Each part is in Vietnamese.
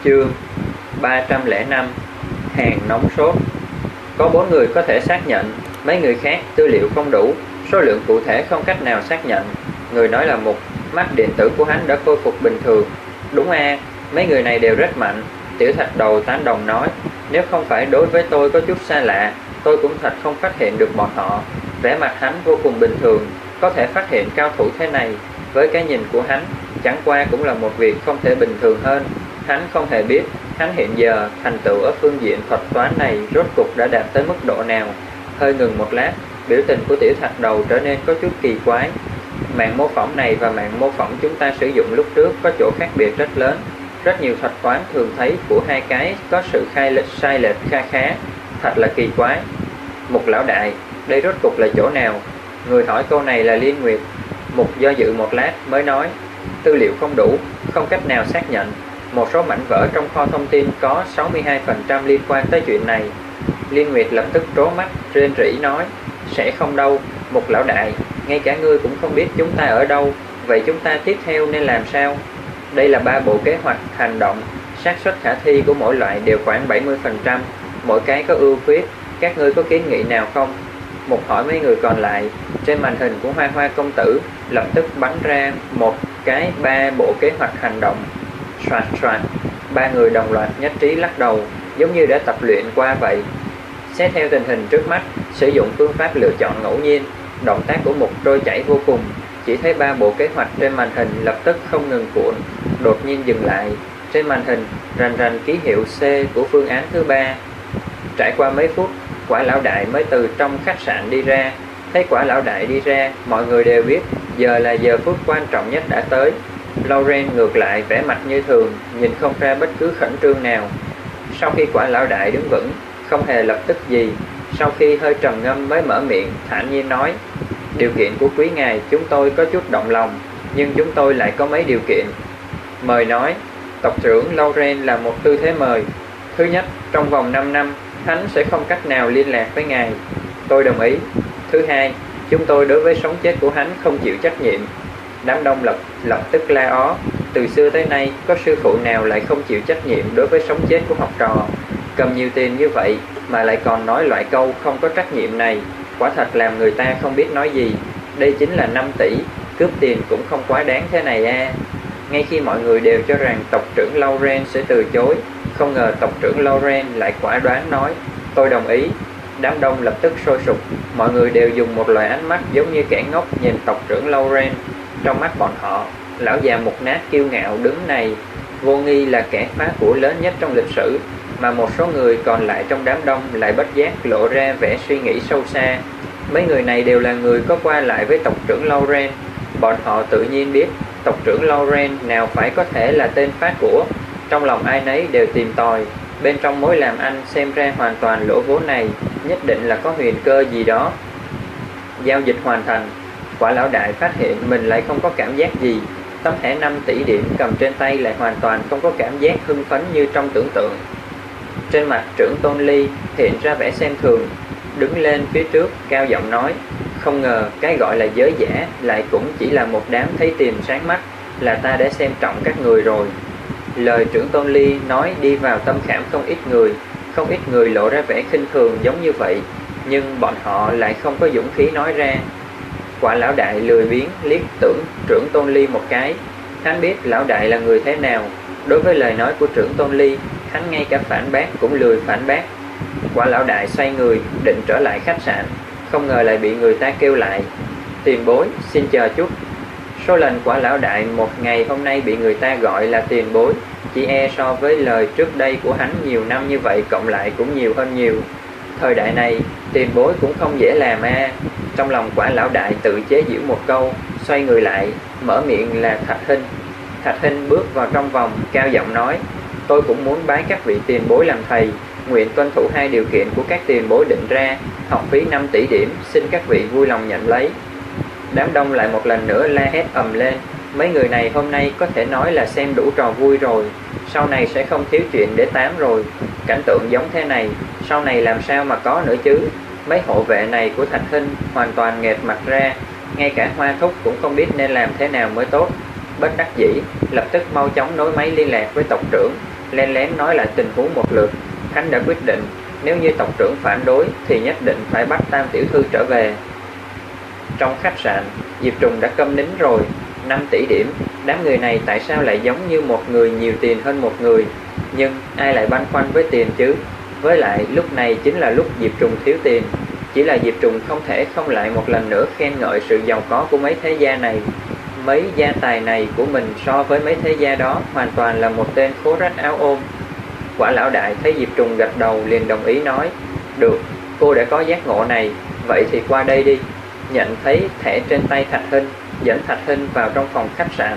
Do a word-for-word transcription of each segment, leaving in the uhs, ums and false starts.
Chương ba trăm lẻ năm. Hàng nóng sốt. Có bốn người có thể xác nhận, mấy người khác tư liệu không đủ, số lượng cụ thể không cách nào xác nhận. Người nói là Mục, mắt điện tử của hắn đã khôi phục bình thường. Đúng a, mấy người này đều rất mạnh. Tiểu Thạch Đầu tán đồng nói, nếu không phải đối với tôi có chút xa lạ, tôi cũng thật không phát hiện được bọn họ. Vẻ mặt hắn vô cùng bình thường, có thể phát hiện cao thủ thế này, với cái nhìn của hắn, chẳng qua cũng là một việc không thể bình thường hơn. Hắn không hề biết, hắn hiện giờ thành tựu ở phương diện thuật toán này rốt cục đã đạt tới mức độ nào. Hơi ngừng một lát, biểu tình của Tiểu Thạch Đầu trở nên có chút kỳ quái. Mạng mô phỏng này và mạng mô phỏng chúng ta sử dụng lúc trước có chỗ khác biệt rất lớn. Rất nhiều thuật toán thường thấy của hai cái có sự khai lệch sai lệch kha khá, thật là kỳ quái. Mục lão đại, đây rốt cục là chỗ nào? Người hỏi câu này là Liên Nguyệt. Mục do dự một lát mới nói, tư liệu không đủ, không cách nào xác nhận. Một số mảnh vỡ trong kho thông tin có sáu mươi hai phần trăm liên quan tới chuyện này. Liên Nguyệt lập tức trố mắt, rên rỉ nói, sẽ không đâu, Mục lão đại, ngay cả ngươi cũng không biết chúng ta ở đâu, vậy chúng ta tiếp theo nên làm sao? Đây là ba bộ kế hoạch hành động, xác suất khả thi của mỗi loại đều khoảng bảy mươi phần trăm, mỗi cái có ưu khuyết, các ngươi có kiến nghị nào không? Mục hỏi mấy người còn lại. Trên màn hình của Hoa Hoa công tử lập tức bắn ra một cái ba bộ kế hoạch hành động. Soạt soạt, ba người đồng loạt nhất trí lắc đầu, giống như đã tập luyện qua vậy. Xét theo tình hình trước mắt, sử dụng phương pháp lựa chọn ngẫu nhiên, động tác của Mục trôi chảy vô cùng. Chỉ thấy ba bộ kế hoạch trên màn hình lập tức không ngừng cuộn, đột nhiên dừng lại. Trên màn hình rành rành ký hiệu C của phương án thứ ba. Trải qua mấy phút, Quả lão đại mới từ trong khách sạn đi ra. Thấy Quả lão đại đi ra, mọi người đều biết giờ là giờ phút quan trọng nhất đã tới. Lauren ngược lại vẻ mặt như thường, nhìn không ra bất cứ khẩn trương nào. Sau khi Quả lão đại đứng vững, không hề lập tức gì, sau khi hơi trầm ngâm mới mở miệng thản nhiên nói, điều kiện của quý ngài chúng tôi có chút động lòng, nhưng chúng tôi lại có mấy điều kiện. Mời nói. Tộc trưởng Lauren là một tư thế mời. Thứ nhất, trong vòng năm năm hắn sẽ không cách nào liên lạc với ngài. Tôi đồng ý. Thứ hai, chúng tôi đối với sống chết của hắn không chịu trách nhiệm. Đám đông lập lập tức la ó. Từ xưa tới nay có sư phụ nào lại không chịu trách nhiệm đối với sống chết của học trò? Cầm nhiều tiền như vậy mà lại còn nói loại câu không có trách nhiệm này, quả thật làm người ta không biết nói gì. Đây chính là năm tỷ, cướp tiền cũng không quá đáng thế này a. À. Ngay khi mọi người đều cho rằng tộc trưởng Lauren sẽ từ chối, không ngờ tộc trưởng Lauren lại quả đoán nói, tôi đồng ý. Đám đông lập tức sôi sục, mọi người đều dùng một loại ánh mắt giống như kẻ ngốc nhìn tộc trưởng Lauren. Trong mắt bọn họ, lão già mục nát kiêu ngạo đứng này vô nghi là kẻ phá của lớn nhất trong lịch sử, mà một số người còn lại trong đám đông lại bất giác lộ ra vẻ suy nghĩ sâu xa. Mấy người này đều là người có qua lại với tộc trưởng Lauren. Bọn họ tự nhiên biết tộc trưởng Lauren nào phải có thể là tên phá của. Trong lòng ai nấy đều tìm tòi. Bên trong mối làm ăn xem ra hoàn toàn lỗ vốn này nhất định là có huyền cơ gì đó. Giao dịch hoàn thành, Quả lão đại phát hiện mình lại không có cảm giác gì. Tấm thẻ năm tỷ điểm cầm trên tay lại hoàn toàn không có cảm giác hưng phấn như trong tưởng tượng. Trên mặt trưởng Tôn Ly hiện ra vẻ xem thường, đứng lên phía trước cao giọng nói, không ngờ cái gọi là giới giả lại cũng chỉ là một đám thấy tiền sáng mắt, là ta đã xem trọng các người rồi. Lời trưởng Tôn Ly nói đi vào tâm khảm không ít người, không ít người lộ ra vẻ khinh thường giống như vậy, nhưng bọn họ lại không có dũng khí nói ra. Quả lão đại lười biếng liếc tưởng trưởng Tôn Ly một cái. Hắn biết lão đại là người thế nào. Đối với lời nói của trưởng Tôn Ly, hắn ngay cả phản bác cũng lười phản bác. Quả lão đại xoay người định trở lại khách sạn, không ngờ lại bị người ta kêu lại, tiền bối xin chờ chút. Số lần Quả lão đại một ngày hôm nay bị người ta gọi là tiền bối, chỉ e so với lời trước đây của hắn nhiều năm như vậy cộng lại cũng nhiều hơn nhiều. Thời đại này tiền bối cũng không dễ làm a. À. Trong lòng Quả lão đại tự chế giễu một câu, xoay người lại, mở miệng là Thạch Hinh. Thạch Hinh bước vào trong vòng, cao giọng nói, tôi cũng muốn bái các vị tiền bối làm thầy, nguyện tuân thủ hai điều kiện của các tiền bối định ra, học phí năm tỷ điểm, xin các vị vui lòng nhận lấy. Đám đông lại một lần nữa la hét ầm lên. Mấy người này hôm nay có thể nói là xem đủ trò vui rồi, sau này sẽ không thiếu chuyện để tám rồi. Cảnh tượng giống thế này, sau này làm sao mà có nữa chứ. Mấy hộ vệ này của Thạch Hinh hoàn toàn nghệt mặt ra, ngay cả Hoa Thúc cũng không biết nên làm thế nào mới tốt. Bất đắc dĩ, lập tức mau chóng nối máy liên lạc với tộc trưởng. len lén nói lại tình huống một lượt. Hắn đã quyết định, nếu như tộc trưởng phản đối thì nhất định phải bắt Tam tiểu thư trở về. Trong khách sạn, Diệp Trùng đã câm nín rồi. Năm tỷ điểm, đám người này tại sao lại giống như một người nhiều tiền hơn một người? Nhưng ai lại băn khoăn với tiền chứ? Với lại lúc này chính là lúc Diệp Trùng thiếu tiền. Chỉ là Diệp Trùng không thể không lại một lần nữa khen ngợi sự giàu có của mấy thế gia này. Mấy gia tài này của mình so với mấy thế gia đó hoàn toàn là một tên khố rách áo ôm. Quả lão đại thấy Diệp Trùng gật đầu liền đồng ý nói, được, cô đã có giác ngộ này, vậy thì qua đây đi. Nhận thấy thẻ trên tay Thạch Hinh, dẫn Thạch Hinh vào trong phòng khách sạn.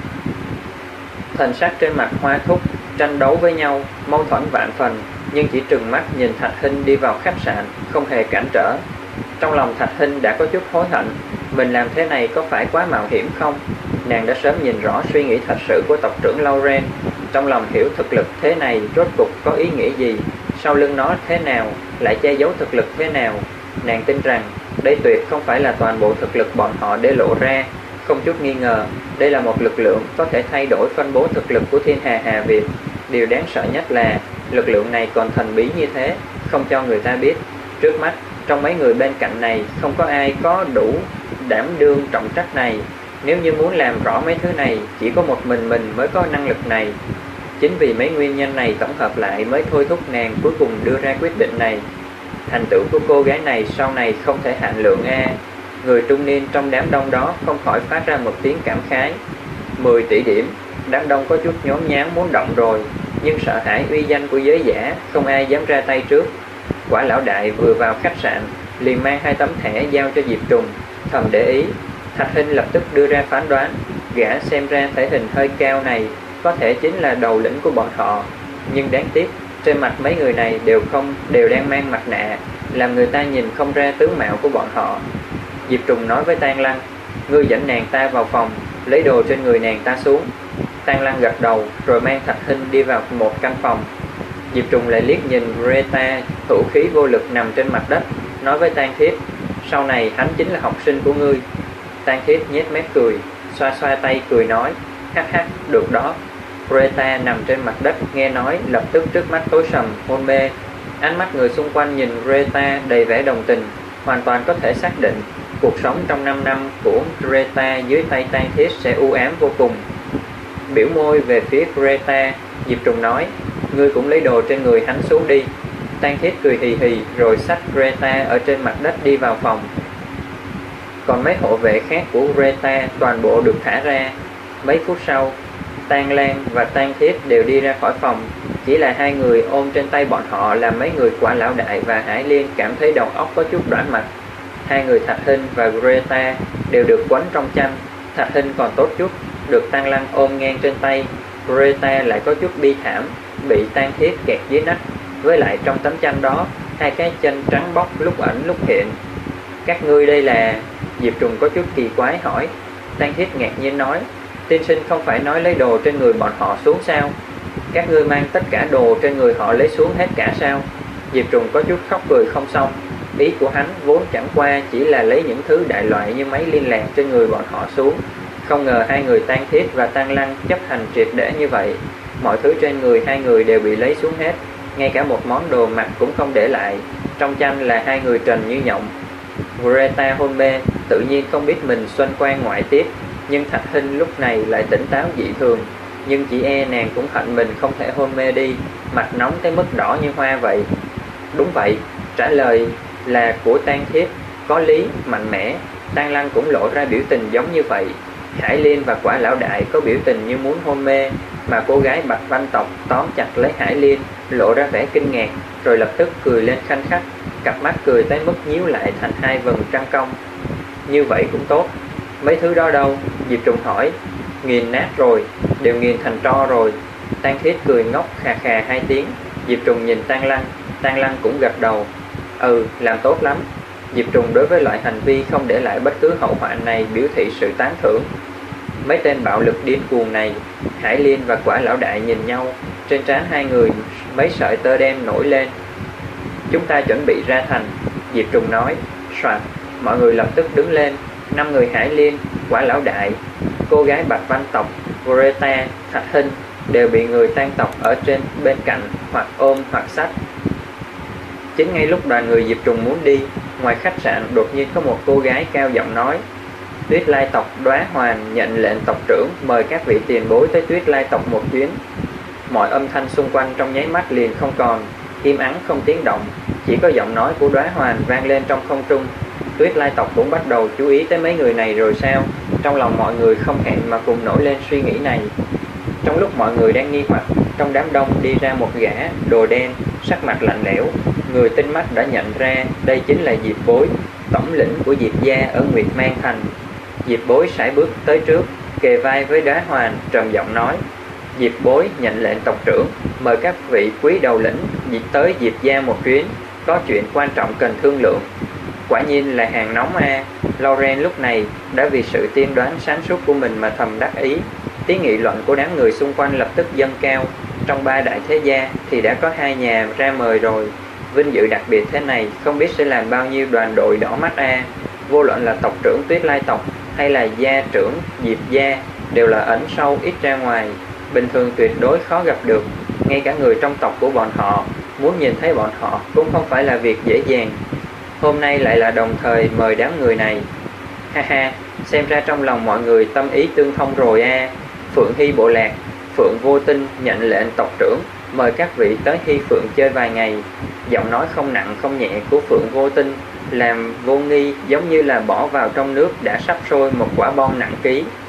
Thần sắc trên mặt Hoa Thúc tranh đấu với nhau, mâu thuẫn vạn phần, nhưng chỉ trừng mắt nhìn Thạch Hinh đi vào khách sạn, không hề cản trở. Trong lòng Thạch Hinh đã có chút hối hận, mình làm thế này có phải quá mạo hiểm không? Nàng đã sớm nhìn rõ suy nghĩ thật sự của tộc trưởng Lauren, trong lòng hiểu thực lực thế này rốt cục có ý nghĩa gì, sau lưng nó thế nào, lại che giấu thực lực thế nào. Nàng tin rằng đây tuyệt không phải là toàn bộ thực lực bọn họ để lộ ra, không chút nghi ngờ, đây là một lực lượng có thể thay đổi phân bố thực lực của thiên hà Hà Việt. Điều đáng sợ nhất là lực lượng này còn thần bí như thế, không cho người ta biết. Trước mắt, trong mấy người bên cạnh này không có ai có đủ đảm đương trọng trách này. Nếu như muốn làm rõ mấy thứ này, chỉ có một mình mình mới có năng lực này. Chính vì mấy nguyên nhân này tổng hợp lại mới thôi thúc nàng cuối cùng đưa ra quyết định này. Thành tựu của cô gái này sau này không thể hạn lượng a. Người trung niên trong đám đông đó không khỏi phát ra một tiếng cảm khái. Mười tỷ điểm, đám đông có chút nhốn nháo muốn động rồi, nhưng sợ hãi uy danh của giới giả, không ai dám ra tay trước. Quả lão đại vừa vào khách sạn, liền mang hai tấm thẻ giao cho Diệp Trùng, thầm để ý. Thạch Hinh lập tức đưa ra phán đoán, gã xem ra thể hình hơi cao này có thể chính là đầu lĩnh của bọn họ. Nhưng đáng tiếc, trên mặt mấy người này đều không đều đang mang mặt nạ, làm người ta nhìn không ra tướng mạo của bọn họ. Diệp Trùng nói với Tang Lăng, ngươi dẫn nàng ta vào phòng, lấy đồ trên người nàng ta xuống. Tang Lăng gật đầu, rồi mang Thạch Hinh đi vào một căn phòng. Diệp Trùng lại liếc nhìn Greta hữu khí vô lực nằm trên mặt đất, nói với Tang Thiết, sau này hắn chính là học sinh của ngươi. Tang Thiết nhếch mép cười, xoa xoa tay cười nói, hắc hắc, được đó. Greta nằm trên mặt đất nghe nói, lập tức trước mắt tối sầm, hôn mê. Ánh mắt người xung quanh nhìn Greta đầy vẻ đồng tình, hoàn toàn có thể xác định cuộc sống trong năm năm của Greta dưới tay Tang Thiết sẽ u ám vô cùng. Biểu môi về phía Greta, Diệp Trùng nói, ngươi cũng lấy đồ trên người hắn xuống đi. Tang Thiết cười hì hì rồi xách Greta ở trên mặt đất đi vào phòng. Còn mấy hộ vệ khác của Greta toàn bộ được thả ra. Mấy phút sau, Tang Lan và Tang Thiết đều đi ra khỏi phòng. Chỉ là hai người ôm trên tay bọn họ làm mấy người Quả lão đại và Hải Liên cảm thấy đầu óc có chút đoản mạch. Hai người Thạch Hinh và Greta đều được quấn trong chăn. Thạch Hinh còn tốt chút, được Tang Lăng ôm ngang trên tay. Greta lại có chút bi thảm, bị Tang Thiết kẹt dưới nách. Với lại trong tấm chăn đó, hai cái chân trắng bóc lúc ẩn lúc hiện. Các ngươi đây là... Diệp Trùng có chút kỳ quái hỏi. Tang Thiết ngạc nhiên nói, tiên sinh không phải nói lấy đồ trên người bọn họ xuống sao? Các ngươi mang tất cả đồ trên người họ lấy xuống hết cả sao? Diệp Trùng có chút khóc cười không xong. Ý của hắn vốn chẳng qua chỉ là lấy những thứ đại loại như máy liên lạc trên người bọn họ xuống. Không ngờ hai người Tang Thiết và Tang Lăng chấp hành triệt để như vậy. Mọi thứ trên người hai người đều bị lấy xuống hết, ngay cả một món đồ mặc cũng không để lại. Trong chăn là hai người trần như nhộng. Greta hôn mê, tự nhiên không biết mình xuân quan ngoại tiết, nhưng Thạch Hinh lúc này lại tỉnh táo dị thường. Nhưng chỉ e nàng cũng hận mình không thể hôn mê đi, mặt nóng tới mức đỏ như hoa vậy. Đúng vậy, trả lời là của Tang Thiết, có lý, mạnh mẽ. Tang Lăng cũng lộ ra biểu tình giống như vậy. Hải Liên và Quả lão đại có biểu tình như muốn hôn mê, mà cô gái Bạch Văn tộc tóm chặt lấy Hải Liên, lộ ra vẻ kinh ngạc, rồi lập tức cười lên khanh khách, cặp mắt cười tới mức nhíu lại thành hai vầng trăng cong. Như vậy cũng tốt. Mấy thứ đó đâu? Diệp Trùng hỏi. Nghiền nát rồi, đều nghiền thành tro rồi. Tang Thiết cười ngốc khà khà hai tiếng. Diệp Trùng nhìn Tang Lăng, Tang Lăng cũng gật đầu. Ừ, làm tốt lắm. Diệp Trùng đối với loại hành vi không để lại bất cứ hậu họa này biểu thị sự tán thưởng. Mấy tên bạo lực điên cuồng này, Hải Liên và Quả lão đại nhìn nhau, trên trán hai người mấy sợi tơ đen nổi lên. Chúng ta chuẩn bị ra thành, Diệp Trùng nói. Soạt, mọi người lập tức đứng lên. Năm người Hải Liên, Quả lão đại, cô gái Bạch Văn tộc, Greta, Thạch Hinh, đều bị người tang tộc ở trên bên cạnh hoặc ôm hoặc xách. Chính ngay lúc đoàn người Diệp Trùng muốn đi, ngoài khách sạn đột nhiên có một cô gái cao giọng nói: Tuyết Lai tộc Đóa Hoàn nhận lệnh tộc trưởng mời các vị tiền bối tới Tuyết Lai tộc một chuyến. Mọi âm thanh xung quanh trong nháy mắt liền không còn, im ắng không tiếng động, chỉ có giọng nói của Đóa Hoàn vang lên trong không trung. Tuyết Lai tộc cũng bắt đầu chú ý tới mấy người này rồi sao? Trong lòng mọi người không hẹn mà cùng nổi lên suy nghĩ này. Trong lúc mọi người đang nghi hoặc, trong đám đông đi ra một gã đồ đen, sắc mặt lạnh lẽo. Người tinh mắt đã nhận ra đây chính là Diệp Bối, tổng lĩnh của Diệp gia ở Nguyệt Mang Thành. Diệp Bối sải bước tới trước, kề vai với Đóa Hoàn, trầm giọng nói: Diệp Bối nhận lệnh tộc trưởng mời các vị quý đầu lĩnh dịch tới Diệp gia một chuyến, có chuyện quan trọng cần thương lượng. Quả nhiên là hàng nóng a. Lauren lúc này đã vì sự tiên đoán sáng suốt của mình mà thầm đắc ý. Tiếng nghị luận của đám người xung quanh lập tức dâng cao. Trong ba đại thế gia thì đã có hai nhà ra mời rồi. Vinh dự đặc biệt thế này không biết sẽ làm bao nhiêu đoàn đội đỏ mắt a. Vô luận là tộc trưởng Tuyết Lai tộc hay là gia trưởng Diệp gia đều là ẩn sâu ít ra ngoài, bình thường tuyệt đối khó gặp được. Ngay cả người trong tộc của bọn họ muốn nhìn thấy bọn họ cũng không phải là việc dễ dàng. Hôm nay lại là đồng thời mời đám người này. Ha ha, xem ra trong lòng mọi người tâm ý tương thông rồi a. Phượng Hy bộ lạc, Phượng Vô Tinh nhận lệnh tộc trưởng mời các vị tới Hy Phượng chơi vài ngày. Giọng nói không nặng không nhẹ của Phượng Vô Tinh làm Vô Nghi giống như là bỏ vào trong nước đã sắp sôi một quả bom nặng ký.